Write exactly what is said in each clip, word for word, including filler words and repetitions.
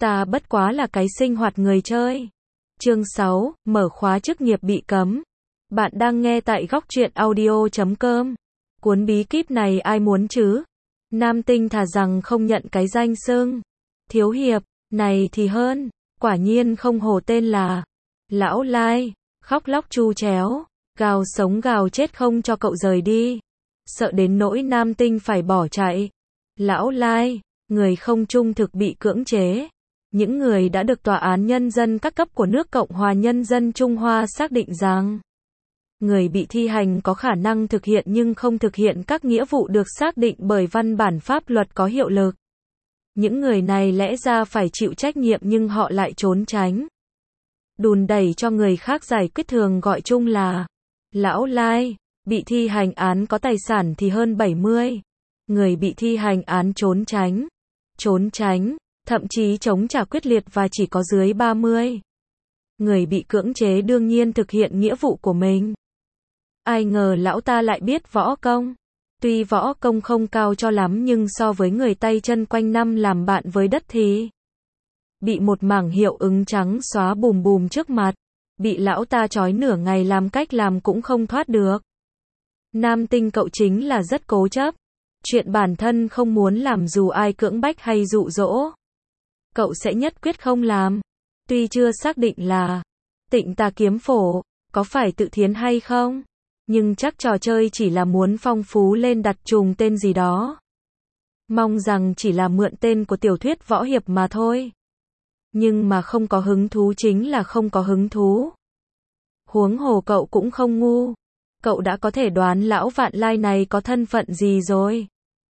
Ta bất quá là cái sinh hoạt người chơi. Chương sáu, mở khóa chức nghiệp bị cấm. Bạn đang nghe tại góc truyện audio chấm com. Cuốn bí kíp này ai muốn chứ? Nam tinh thà rằng không nhận cái danh xưng thiếu hiệp này thì hơn. Quả nhiên không hổ tên là Lão Lai, khóc lóc chu chéo, gào sống gào chết không cho cậu rời đi. Sợ đến nỗi nam tinh phải bỏ chạy. Lão Lai, người không trung thực bị cưỡng chế. Những người đã được Tòa án Nhân dân các cấp của nước Cộng hòa Nhân dân Trung Hoa xác định rằng người bị thi hành có khả năng thực hiện nhưng không thực hiện các nghĩa vụ được xác định bởi văn bản pháp luật có hiệu lực. Những người này lẽ ra phải chịu trách nhiệm nhưng họ lại trốn tránh, đùn đẩy cho người khác giải quyết, thường gọi chung là Lão Lai. Bị thi hành án có tài sản thì hơn bảy mươi. Người bị thi hành án trốn tránh, trốn tránh, thậm chí chống trả quyết liệt và chỉ có dưới ba mươi. Người bị cưỡng chế đương nhiên thực hiện nghĩa vụ của mình. Ai ngờ lão ta lại biết võ công. Tuy võ công không cao cho lắm nhưng so với người tay chân quanh năm làm bạn với đất thì bị một mảng hiệu ứng trắng xóa bùm bùm trước mặt, bị lão ta trói nửa ngày làm cách làm cũng không thoát được. Nam tinh cậu chính là rất cố chấp. Chuyện bản thân không muốn làm dù ai cưỡng bách hay dụ dỗ, cậu sẽ nhất quyết không làm. Tuy chưa xác định là Tịnh Tà Kiếm Phổ có phải tự thiến hay không, nhưng chắc trò chơi chỉ là muốn phong phú lên, đặt trùng tên gì đó. Mong rằng chỉ là mượn tên của tiểu thuyết võ hiệp mà thôi. Nhưng mà không có hứng thú chính là không có hứng thú. Huống hồ cậu cũng không ngu. Cậu đã có thể đoán lão Vạn Lai này có thân phận gì rồi.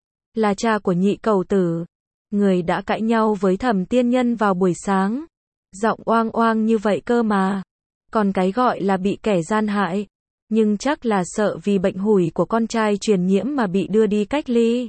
Là cha của Nhị Cầu Tử, người đã cãi nhau với Thẩm Tiên Nhân vào buổi sáng. Giọng oang oang như vậy cơ mà. Còn cái gọi là bị kẻ gian hại, nhưng chắc là sợ vì bệnh hủi của con trai truyền nhiễm mà bị đưa đi cách ly.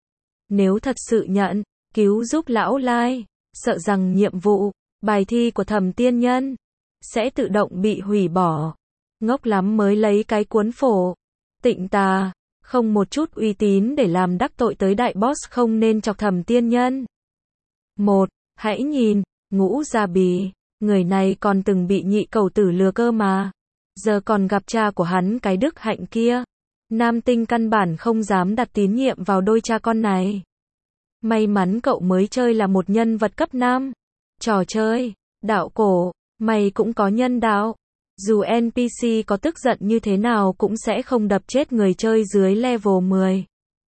Nếu thật sự nhận, cứu giúp lão Lai, sợ rằng nhiệm vụ, bài thi của Thẩm Tiên Nhân sẽ tự động bị hủy bỏ. Ngốc lắm mới lấy cái cuốn phổ Tịnh Tà, không một chút uy tín để làm đắc tội tới đại boss, không nên chọc Thẩm Tiên Nhân. Một, hãy nhìn, Ngũ Gia Bì, người này còn từng bị Nhị Cầu Tử lừa cơ mà. Giờ còn gặp cha của hắn cái đức hạnh kia. Nam tinh căn bản không dám đặt tín nhiệm vào đôi cha con này. May mắn cậu mới chơi là một nhân vật cấp năm. Trò chơi đạo cổ, mày cũng có nhân đạo. Dù en pê xê có tức giận như thế nào cũng sẽ không đập chết người chơi dưới level mười.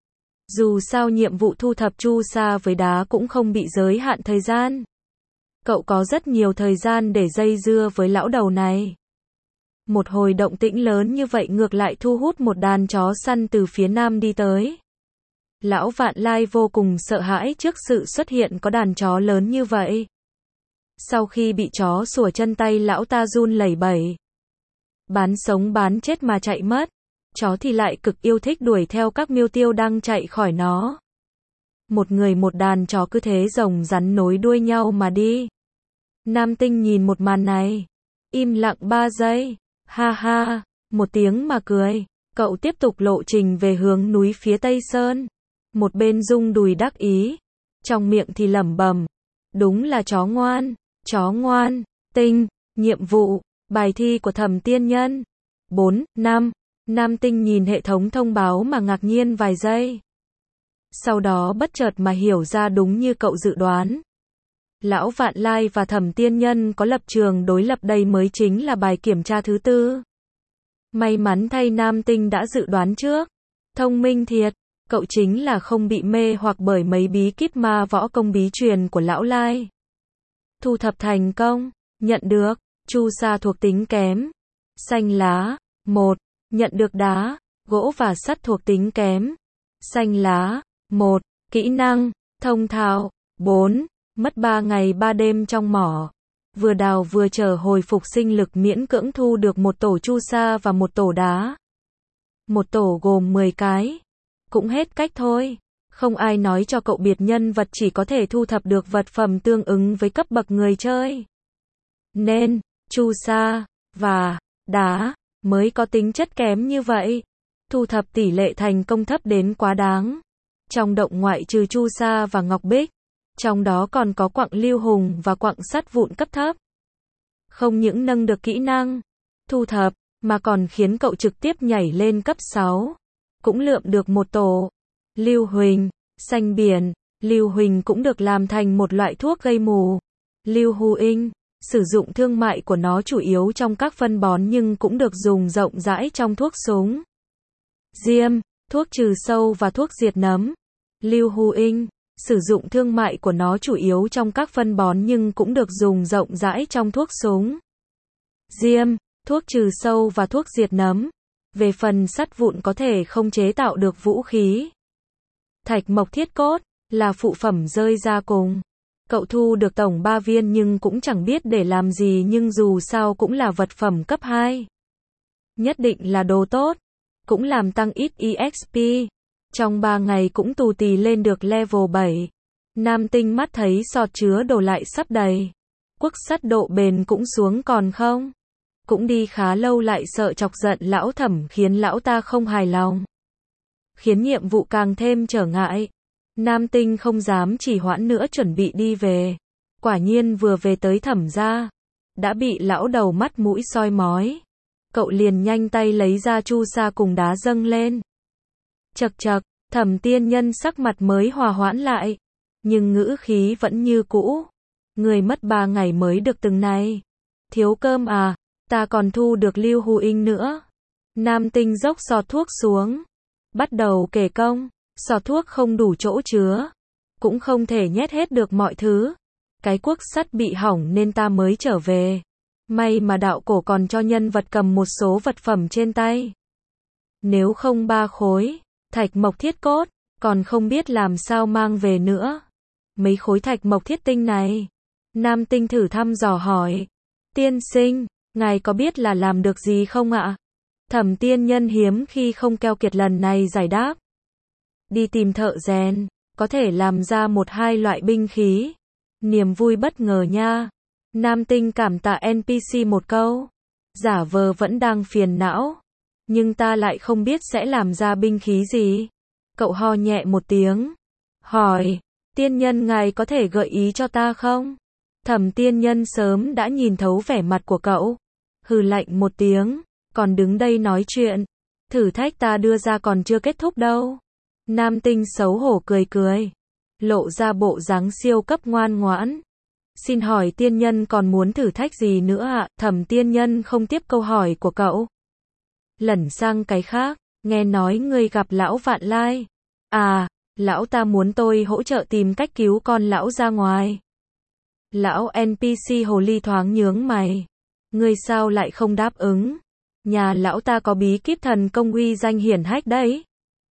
Dù sao nhiệm vụ thu thập chu sa với đá cũng không bị giới hạn thời gian. Cậu có rất nhiều thời gian để dây dưa với lão đầu này. Một hồi động tĩnh lớn như vậy ngược lại thu hút một đàn chó săn từ phía nam đi tới. Lão Vạn Lai vô cùng sợ hãi trước sự xuất hiện có đàn chó lớn như vậy. Sau khi bị chó sủa chân tay lão ta run lẩy bẩy. Bán sống bán chết mà chạy mất. Chó thì lại cực yêu thích đuổi theo các miêu tiêu đang chạy khỏi nó. Một người một đàn chó cứ thế rồng rắn nối đuôi nhau mà đi. Nam tinh nhìn một màn này, im lặng ba giây. Ha ha, một tiếng mà cười. Cậu tiếp tục lộ trình về hướng núi phía Tây Sơn. Một bên rung đùi đắc ý, trong miệng thì lẩm bẩm, đúng là chó ngoan, chó ngoan. Tinh, nhiệm vụ, bài thi của Thẩm Tiên Nhân. bốn, năm. Nam tinh nhìn hệ thống thông báo mà ngạc nhiên vài giây. Sau đó bất chợt mà hiểu ra, đúng như cậu dự đoán. Lão Vạn Lai và Thẩm Tiên Nhân có lập trường đối lập, đây mới chính là bài kiểm tra thứ tư. May mắn thay Nam tinh đã dự đoán trước. Thông minh thiệt, cậu chính là không bị mê hoặc bởi mấy bí kíp ma võ công bí truyền của lão Lai. Thu thập thành công, nhận được chu sa thuộc tính kém. Xanh lá, một, nhận được đá, gỗ và sắt thuộc tính kém. Xanh lá, một, kỹ năng, thông thạo, bốn, mất ba ngày ba đêm trong mỏ. Vừa đào vừa chờ hồi phục sinh lực, miễn cưỡng thu được một tổ chu sa và một tổ đá. Một tổ gồm mười cái. Cũng hết cách thôi. Không ai nói cho cậu biệt nhân vật chỉ có thể thu thập được vật phẩm tương ứng với cấp bậc người chơi. Nên, chu sa và đá mới có tính chất kém như vậy. Thu thập tỷ lệ thành công thấp đến quá đáng. Trong động ngoại trừ chu sa và ngọc bích, Trong đó còn có quặng lưu hùng và quặng sắt vụn cấp thấp. Không những nâng được kỹ năng thu thập, mà còn khiến cậu trực tiếp nhảy lên cấp sáu. Cũng lượm được một tổ lưu huỳnh, xanh biển. Lưu huỳnh cũng được làm thành một loại thuốc gây mù. Lưu huỳnh, sử dụng thương mại của nó chủ yếu trong các phân bón nhưng cũng được dùng rộng rãi trong thuốc súng. Diêm, thuốc trừ sâu và thuốc diệt nấm. Lưu huỳnh, sử dụng thương mại của nó chủ yếu trong các phân bón nhưng cũng được dùng rộng rãi trong thuốc súng. Diêm, thuốc trừ sâu và thuốc diệt nấm. Về phần sắt vụn có thể không chế tạo được vũ khí. Thạch mộc thiết cốt là phụ phẩm rơi ra cùng. Cậu thu được tổng ba viên nhưng cũng chẳng biết để làm gì, nhưng dù sao cũng là vật phẩm cấp hai. Nhất định là đồ tốt. Cũng làm tăng ít e ích pê. Trong ba ngày cũng tù tì lên được level bảy. Nam Tinh mắt thấy sọt chứa đồ lại sắp đầy. Cuốc sắt độ bền cũng xuống còn không. Cũng đi khá lâu lại sợ chọc giận lão Thẩm khiến lão ta không hài lòng. Khiến nhiệm vụ càng thêm trở ngại. Nam Tinh không dám trì hoãn nữa chuẩn bị đi về. Quả nhiên vừa về tới Thẩm gia, đã bị lão đầu mắt mũi soi mói. Cậu liền nhanh tay lấy ra chu sa cùng đá dâng lên. Chậc chậc, Thẩm tiên nhân sắc mặt mới hòa hoãn lại. Nhưng ngữ khí vẫn như cũ. Người mất ba ngày mới được từng này. Thiếu cơm à, ta còn thu được lưu huỳnh nữa. Nam Tinh dốc sọt thuốc xuống. Bắt đầu kể công. Sọt thuốc không đủ chỗ chứa. Cũng không thể nhét hết được mọi thứ. Cái cuốc sắt bị hỏng nên ta mới trở về. May mà đạo cổ còn cho nhân vật cầm một số vật phẩm trên tay. Nếu không ba khối thạch mộc thiết cốt, còn không biết làm sao mang về nữa. Mấy khối thạch mộc thiết tinh này. Nam Tinh thử thăm dò hỏi. Tiên sinh, ngài có biết là làm được gì không ạ? Thẩm tiên nhân hiếm khi không keo kiệt lần này giải đáp. Đi tìm thợ rèn, có thể làm ra một hai loại binh khí. Niềm vui bất ngờ nha. Nam Tinh cảm tạ en pê xê một câu. Giả vờ vẫn đang phiền não. Nhưng ta lại không biết sẽ làm ra binh khí gì. Cậu ho nhẹ một tiếng. Hỏi, tiên nhân ngài có thể gợi ý cho ta không? Thẩm tiên nhân sớm đã nhìn thấu vẻ mặt của cậu. Hừ lạnh một tiếng, còn đứng đây nói chuyện. Thử thách ta đưa ra còn chưa kết thúc đâu. Nam Tinh xấu hổ cười cười. Lộ ra bộ dáng siêu cấp ngoan ngoãn. Xin hỏi tiên nhân còn muốn thử thách gì nữa ạ? Thẩm tiên nhân không tiếp câu hỏi của cậu. Lẩn sang cái khác, nghe nói ngươi gặp lão Vạn Lai. À, lão ta muốn tôi hỗ trợ tìm cách cứu con lão ra ngoài. Lão en pê xê hồ ly thoáng nhướng mày. Ngươi sao lại không đáp ứng? Nhà lão ta có bí kíp thần công uy danh hiển hách đấy.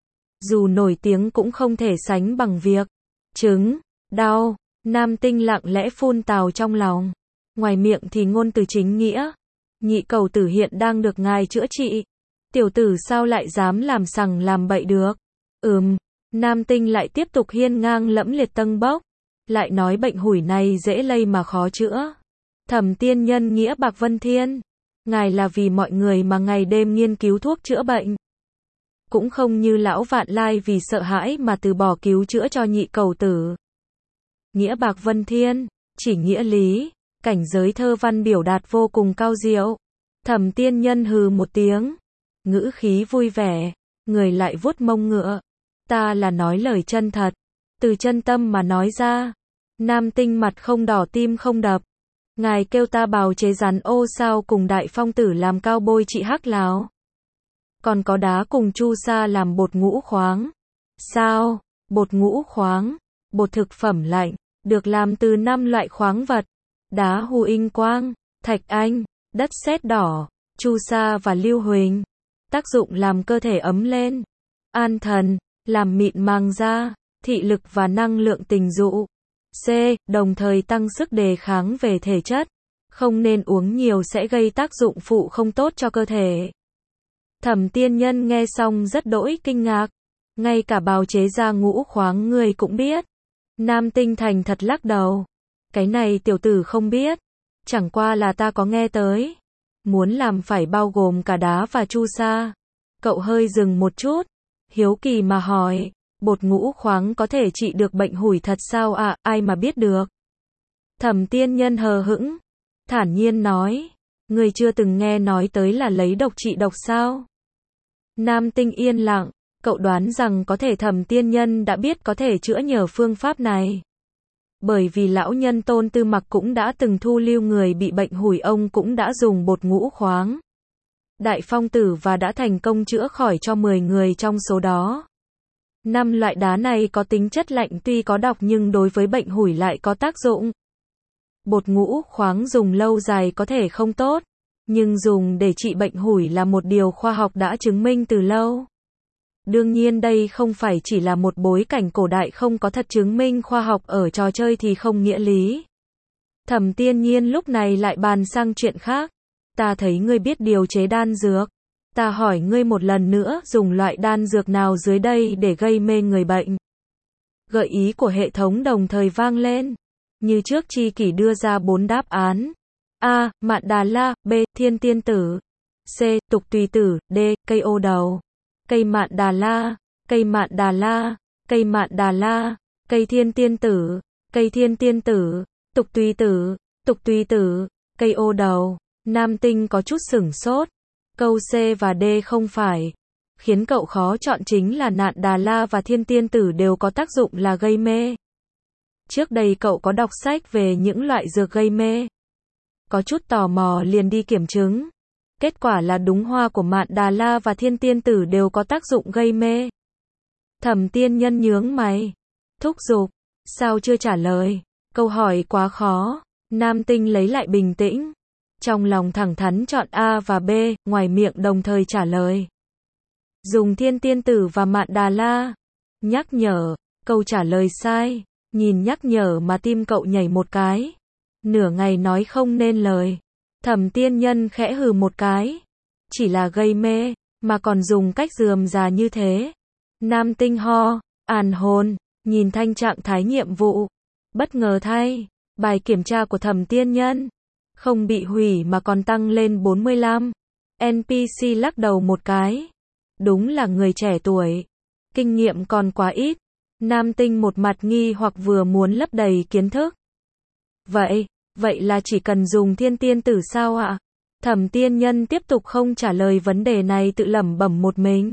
Dù nổi tiếng cũng không thể sánh bằng việc. Trứng, đau, Nam Tinh lặng lẽ phun tào trong lòng. Ngoài miệng thì ngôn từ chính nghĩa. Nhị cầu tử hiện đang được ngài chữa trị. Tiểu tử sao lại dám làm sằng làm bậy được? Ừm, Nam Tinh lại tiếp tục hiên ngang lẫm liệt tâng bốc. Lại nói bệnh hủi này dễ lây mà khó chữa. Thẩm tiên nhân nghĩa bạc vân thiên. Ngài là vì mọi người mà ngày đêm nghiên cứu thuốc chữa bệnh. Cũng không như lão Vạn Lai vì sợ hãi mà từ bỏ cứu chữa cho nhị cầu tử. Nghĩa bạc vân thiên, chỉ nghĩa lý, cảnh giới thơ văn biểu đạt vô cùng cao diệu. Thẩm tiên nhân hừ một tiếng, ngữ khí vui vẻ, người lại vuốt mông ngựa. Ta là nói lời chân thật, từ chân tâm mà nói ra. Nam Tinh mặt không đỏ tim không đập. Ngài kêu ta bào chế rắn ô sao cùng đại phong tử làm cao bôi trị hắc láo. Còn có đá cùng chu sa làm bột ngũ khoáng. Sao? Bột ngũ khoáng, bột thực phẩm lạnh, được làm từ năm loại khoáng vật. Đá huỳnh quang, thạch anh, đất sét đỏ, chu sa và lưu huỳnh. Tác dụng làm cơ thể ấm lên, an thần, làm mịn màng da, thị lực và năng lượng tình dục. C. Đồng thời tăng sức đề kháng về thể chất. Không nên uống nhiều sẽ gây tác dụng phụ không tốt cho cơ thể. Thẩm tiên nhân nghe xong rất đỗi kinh ngạc. Ngay cả bào chế ra ngũ khoáng người cũng biết. Nam Tinh thành thật lắc đầu. Cái này tiểu tử không biết. Chẳng qua là ta có nghe tới. Muốn làm phải bao gồm cả đá và chu sa. Cậu hơi dừng một chút. Hiếu kỳ mà hỏi. Bột ngũ khoáng có thể trị được bệnh hủi thật sao ạ, à? Ai mà biết được. Thẩm Tiên Nhân hờ hững, thản nhiên nói, người chưa từng nghe nói tới là lấy độc trị độc sao? Nam Tinh yên lặng, cậu đoán rằng có thể Thẩm Tiên Nhân đã biết có thể chữa nhờ phương pháp này. Bởi vì lão nhân Tôn Tư Mặc cũng đã từng thu lưu người bị bệnh hủi, ông cũng đã dùng bột ngũ khoáng Đại Phong Tử và đã thành công chữa khỏi cho mười người trong số đó. Năm loại đá này có tính chất lạnh, tuy có độc nhưng đối với bệnh hủi lại có tác dụng. Bột ngũ khoáng dùng lâu dài có thể không tốt, nhưng dùng để trị bệnh hủi là một điều khoa học đã chứng minh từ lâu. Đương nhiên đây không phải chỉ là một bối cảnh cổ đại không có thật chứng minh khoa học ở trò chơi thì không nghĩa lý. Thẩm Tiên Nhiên lúc này lại bàn sang chuyện khác. Ta thấy ngươi biết điều chế đan dược. Ta hỏi ngươi một lần nữa, dùng loại đan dược nào dưới đây để gây mê người bệnh? Gợi ý của hệ thống đồng thời vang lên. Như trước Chi Kỷ đưa ra bốn đáp án. A. Mạn Đà La. B. Thiên Tiên Tử. C. Tục Tùy Tử. D. Cây ô đầu. Cây Mạn Đà La, cây Mạn Đà La, cây Mạn Đà La, cây Thiên Tiên Tử, cây Thiên Tiên Tử, Tục Tùy Tử, Tục Tùy Tử, cây ô đầu. Nam Tinh có chút sửng sốt. Câu C và D không phải. Khiến cậu khó chọn chính là Nạn Đà La và Thiên Tiên Tử đều có tác dụng là gây mê. Trước đây cậu có đọc sách về những loại dược gây mê. Có chút tò mò liền đi kiểm chứng. Kết quả là đúng, hoa của Mạn Đà La và Thiên Tiên Tử đều có tác dụng gây mê. Thẩm Tiên Nhân nhướng mày, thúc giục, sao chưa trả lời? Câu hỏi quá khó. Nam Tinh lấy lại bình tĩnh, trong lòng thẳng thắn chọn A và B, ngoài miệng đồng thời trả lời. Dùng Thiên Tiên Tử và Mạn Đà La. Nhắc nhở, câu trả lời sai. Nhìn nhắc nhở mà tim cậu nhảy một cái. Nửa ngày nói không nên lời. Thẩm Tiên Nhân khẽ hừ một cái. Chỉ là gây mê, mà còn dùng cách rườm rà như thế. Nam Tinh ho, àn hồn, nhìn thanh trạng thái nhiệm vụ. Bất ngờ thay, bài kiểm tra của Thẩm Tiên Nhân không bị hủy mà còn tăng lên bốn mươi lăm. en pê xê lắc đầu một cái. Đúng là người trẻ tuổi. Kinh nghiệm còn quá ít. Nam Tinh một mặt nghi hoặc vừa muốn lấp đầy kiến thức. Vậy, vậy là chỉ cần dùng Thiên Tiên Tử sao ạ? Thẩm Tiên Nhân tiếp tục không trả lời vấn đề này, tự lẩm bẩm một mình.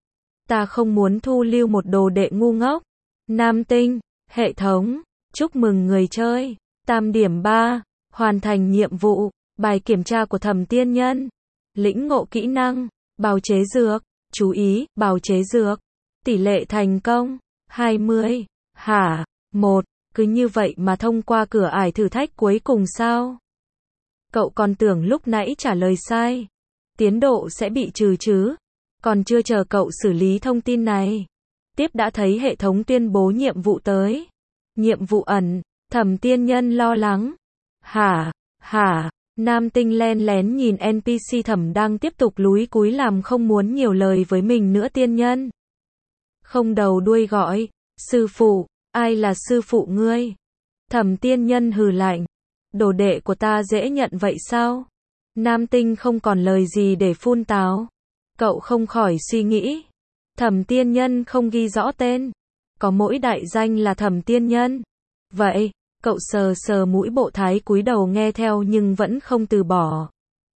Ta không muốn thu lưu một đồ đệ ngu ngốc. Nam Tinh, hệ thống, chúc mừng người chơi. Tam điểm ba, hoàn thành nhiệm vụ, bài kiểm tra của Thẩm Tiên Nhân. Lĩnh ngộ kỹ năng, bào chế dược, chú ý, bào chế dược. Tỷ lệ thành công, hai mươi. Hả? một. Cứ như vậy mà thông qua cửa ải thử thách cuối cùng sao? Cậu còn tưởng lúc nãy trả lời sai. Tiến độ sẽ bị trừ chứ? Còn chưa chờ cậu xử lý thông tin này. Tiếp đã thấy hệ thống tuyên bố nhiệm vụ tới. Nhiệm vụ ẩn, Thẩm Tiên Nhân lo lắng. Hả? Hả? Nam Tinh len lén nhìn en pê xê Thẩm đang tiếp tục lúi cúi làm không muốn nhiều lời với mình nữa. Tiên Nhân không đầu đuôi gọi, sư phụ. Ai là sư phụ ngươi? Thẩm Tiên Nhân hừ lạnh. Đồ đệ của ta dễ nhận vậy sao? Nam Tinh không còn lời gì để phun táo. Cậu không khỏi suy nghĩ. Thẩm Tiên Nhân không ghi rõ tên. Có mỗi đại danh là Thẩm Tiên Nhân. Vậy, cậu sờ sờ mũi bộ thái cúi đầu nghe theo nhưng vẫn không từ bỏ.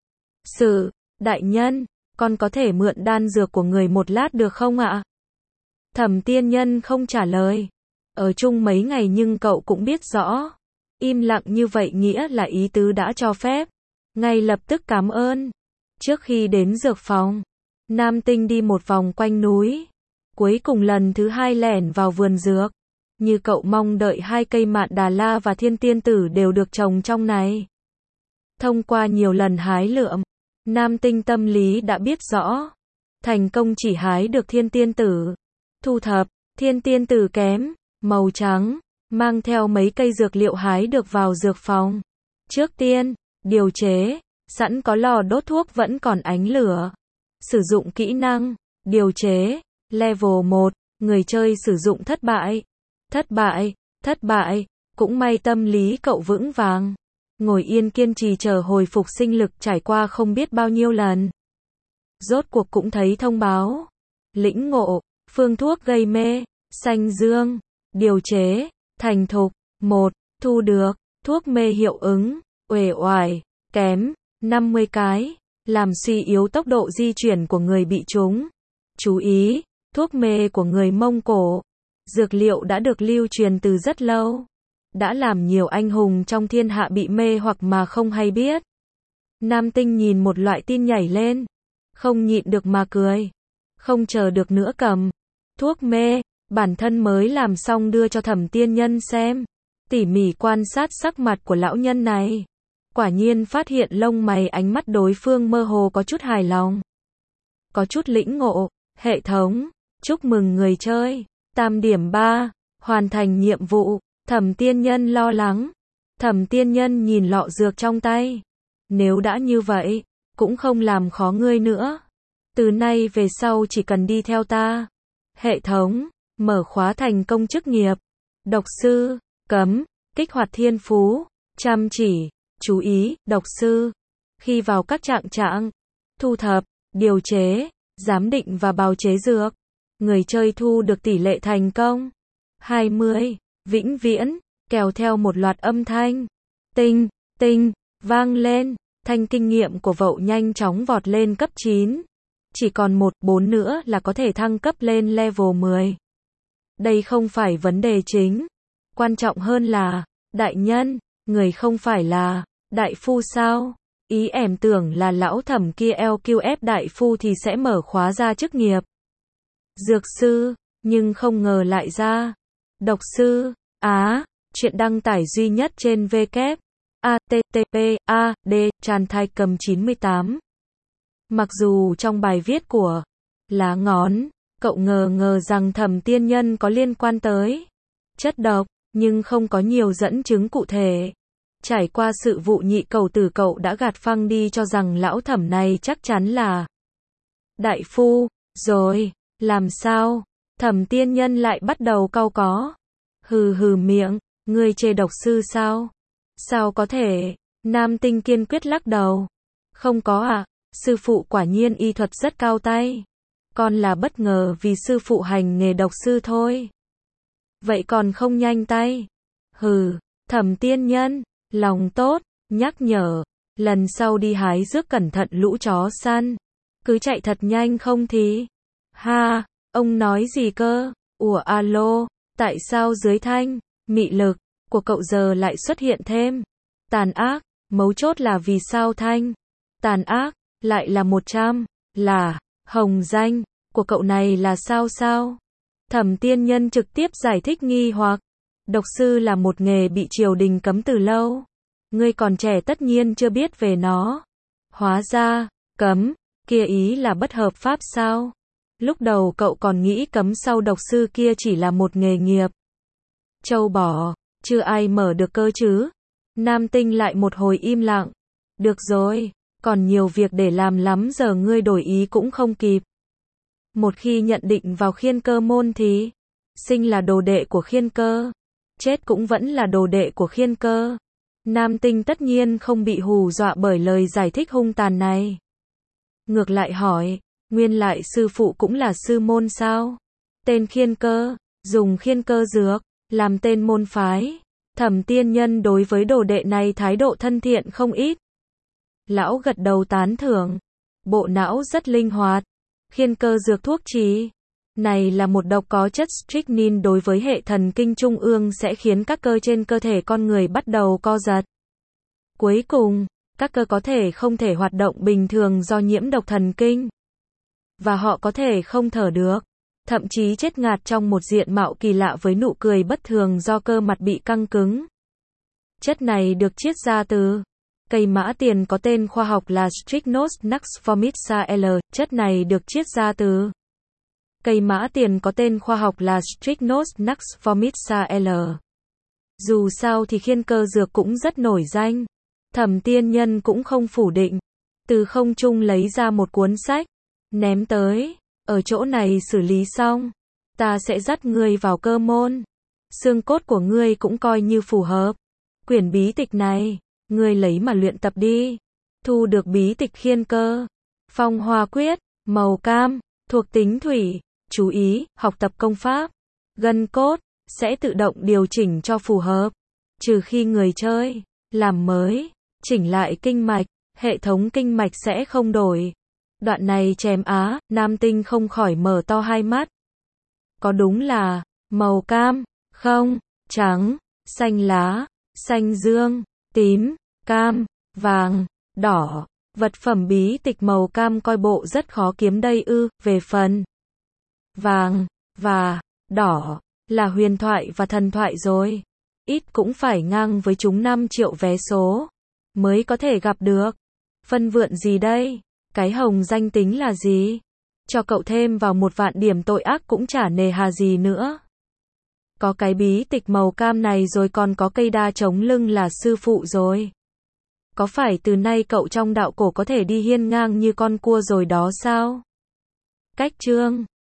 Sự, đại nhân, con có thể mượn đan dược của người một lát được không ạ? Thẩm Tiên Nhân không trả lời. Ở chung mấy ngày nhưng cậu cũng biết rõ. Im lặng như vậy nghĩa là ý tứ đã cho phép. Ngay lập tức cảm ơn. Trước khi đến dược phòng, Nam Tinh đi một vòng quanh núi. Cuối cùng lần thứ hai lẻn vào vườn dược. Như cậu mong đợi, hai cây Mạn Đà La và Thiên Tiên Tử đều được trồng trong này. Thông qua nhiều lần hái lượm, Nam Tinh tâm lý đã biết rõ. Thành công chỉ hái được Thiên Tiên Tử. Thu thập, Thiên Tiên Tử kém, màu trắng, mang theo mấy cây dược liệu hái được vào dược phòng. Trước tiên, điều chế, sẵn có lò đốt thuốc vẫn còn ánh lửa. Sử dụng kỹ năng, điều chế, level một, người chơi sử dụng thất bại. Thất bại, thất bại, cũng may tâm lý cậu vững vàng. Ngồi yên kiên trì chờ hồi phục sinh lực trải qua không biết bao nhiêu lần. Rốt cuộc cũng thấy thông báo. Lĩnh ngộ, phương thuốc gây mê, xanh dương, điều chế, thành thục. một. Thu được, thuốc mê hiệu ứng, uể oải, kém, năm mươi cái, làm suy yếu tốc độ di chuyển của người bị trúng. Chú ý, thuốc mê của người Mông Cổ, dược liệu đã được lưu truyền từ rất lâu, đã làm nhiều anh hùng trong thiên hạ bị mê hoặc mà không hay biết. Nam Tinh nhìn một loại tin nhảy lên, không nhịn được mà cười, không chờ được nữa cầm thuốc mê, bản thân mới làm xong đưa cho Thẩm Tiên Nhân xem, tỉ mỉ quan sát sắc mặt của lão nhân này, quả nhiên phát hiện lông mày ánh mắt đối phương mơ hồ có chút hài lòng, có chút lĩnh ngộ. Hệ thống, chúc mừng người chơi, tam điểm ba, hoàn thành nhiệm vụ. Thẩm Tiên Nhân lo lắng. Thẩm Tiên Nhân nhìn lọ dược trong tay, nếu đã như vậy, cũng không làm khó ngươi nữa, từ nay về sau chỉ cần đi theo ta. Hệ thống, mở khóa thành công chức nghiệp, độc sư, cấm, kích hoạt thiên phú, chăm chỉ, chú ý, độc sư, khi vào các trạng trạng, thu thập, điều chế, giám định và bào chế dược, người chơi thu được tỷ lệ thành công hai mươi, vĩnh viễn, kèo theo một loạt âm thanh, tinh, tinh, vang lên, thanh kinh nghiệm của Vậu nhanh chóng vọt lên cấp chín, chỉ còn một, bốn nữa là có thể thăng cấp lên level mười. Đây không phải vấn đề chính, quan trọng hơn là, đại nhân, người không phải là đại phu sao? Ý em tưởng là lão Thẩm kia lờ quy ép đại phu thì sẽ mở khóa ra chức nghiệp dược sư, nhưng không ngờ lại ra độc sư. Á, chuyện đăng tải duy nhất trên W a t t p a d Tràn Thai Cầm chín mươi tám. Mặc dù trong bài viết của Lá Ngón, cậu ngờ ngờ rằng Thẩm Tiên Nhân có liên quan tới chất độc, nhưng không có nhiều dẫn chứng cụ thể. Trải qua sự vụ nhị cầu tử, cậu đã gạt phăng đi cho rằng lão Thẩm này chắc chắn là đại phu. Rồi, làm sao? Thẩm Tiên Nhân lại bắt đầu cau có. Hừ hừ miệng, ngươi chê độc sư sao? Sao có thể? Nam Tinh kiên quyết lắc đầu. Không có ạ, à, sư phụ quả nhiên y thuật rất cao tay. Con là bất ngờ vì sư phụ hành nghề độc sư thôi. Vậy còn không nhanh tay? Hừ, Thẩm Tiên Nhân, lòng tốt, nhắc nhở, lần sau đi hái rước cẩn thận lũ chó săn. Cứ chạy thật nhanh không thì. Ha, ông nói gì cơ? Ủa alo, tại sao dưới thanh, mị lực của cậu giờ lại xuất hiện thêm tàn ác, mấu chốt là vì sao thanh, tàn ác, lại là một trăm, là, hồng danh, của cậu này là sao sao? Thẩm Tiên Nhân trực tiếp giải thích nghi hoặc, độc sư là một nghề bị triều đình cấm từ lâu, ngươi còn trẻ tất nhiên chưa biết về nó. Hóa ra, cấm, kia ý là bất hợp pháp sao? Lúc đầu cậu còn nghĩ cấm sau độc sư kia chỉ là một nghề nghiệp châu bò, chưa ai mở được cơ chứ. Nam Tinh lại một hồi im lặng. Được rồi, còn nhiều việc để làm lắm, giờ ngươi đổi ý cũng không kịp. Một khi nhận định vào Khiên Cơ môn thì sinh là đồ đệ của Khiên Cơ, chết cũng vẫn là đồ đệ của Khiên Cơ. Nam Tinh tất nhiên không bị hù dọa bởi lời giải thích hung tàn này. Ngược lại hỏi, nguyên lại sư phụ cũng là sư môn sao? Tên Khiên Cơ, dùng Khiên Cơ dược làm tên môn phái. Thẩm Tiên Nhân đối với đồ đệ này thái độ thân thiện không ít. Lão gật đầu tán thưởng. Bộ não rất linh hoạt. Khiên Cơ dược thuốc trì này là một độc có chất strychnine, đối với hệ thần kinh trung ương sẽ khiến các cơ trên cơ thể con người bắt đầu co giật. Cuối cùng, các cơ có thể không thể hoạt động bình thường do nhiễm độc thần kinh. Và họ có thể không thở được, thậm chí chết ngạt trong một diện mạo kỳ lạ với nụ cười bất thường do cơ mặt bị căng cứng. Chất này được chiết ra từ cây mã tiền có tên khoa học là Strychnos nux formica L. Chất này được chiết ra từ cây mã tiền có tên khoa học là Strychnos nux formica L. Dù sao thì Khiên Cơ dược cũng rất nổi danh. Thẩm Tiên Nhân cũng không phủ định. Từ không trung lấy ra một cuốn sách, ném tới. Ở chỗ này xử lý xong, ta sẽ dắt ngươi vào Cơ môn. Xương cốt của ngươi cũng coi như phù hợp. Quyển bí tịch này, ngươi lấy mà luyện tập đi. Thu được bí tịch Khiên Cơ, Phong Hoa Quyết, màu cam, thuộc tính thủy. Chú ý, học tập công pháp. gân cốt, sẽ tự động điều chỉnh cho phù hợp. Trừ khi người chơi làm mới, chỉnh lại kinh mạch, hệ thống kinh mạch sẽ không đổi. Đoạn này chém á, nam tinh không khỏi mở to hai mắt. Có đúng là màu cam, không, trắng, xanh lá, xanh dương, tím, cam, vàng, đỏ. Vật phẩm bí tịch màu cam coi bộ rất khó kiếm đây ư, về phần vàng và đỏ là huyền thoại và thần thoại rồi. Ít cũng phải ngang với chúng năm triệu vé số mới có thể gặp được. Phân vượn gì đây? Cái hồng danh tính là gì? Cho cậu thêm vào một vạn điểm tội ác cũng chả nề hà gì nữa. Có cái bí tịch màu cam này rồi còn có cây đa chống lưng là sư phụ rồi. Có phải từ nay cậu trong đạo cổ có thể đi hiên ngang như con cua rồi đó sao? Cách chương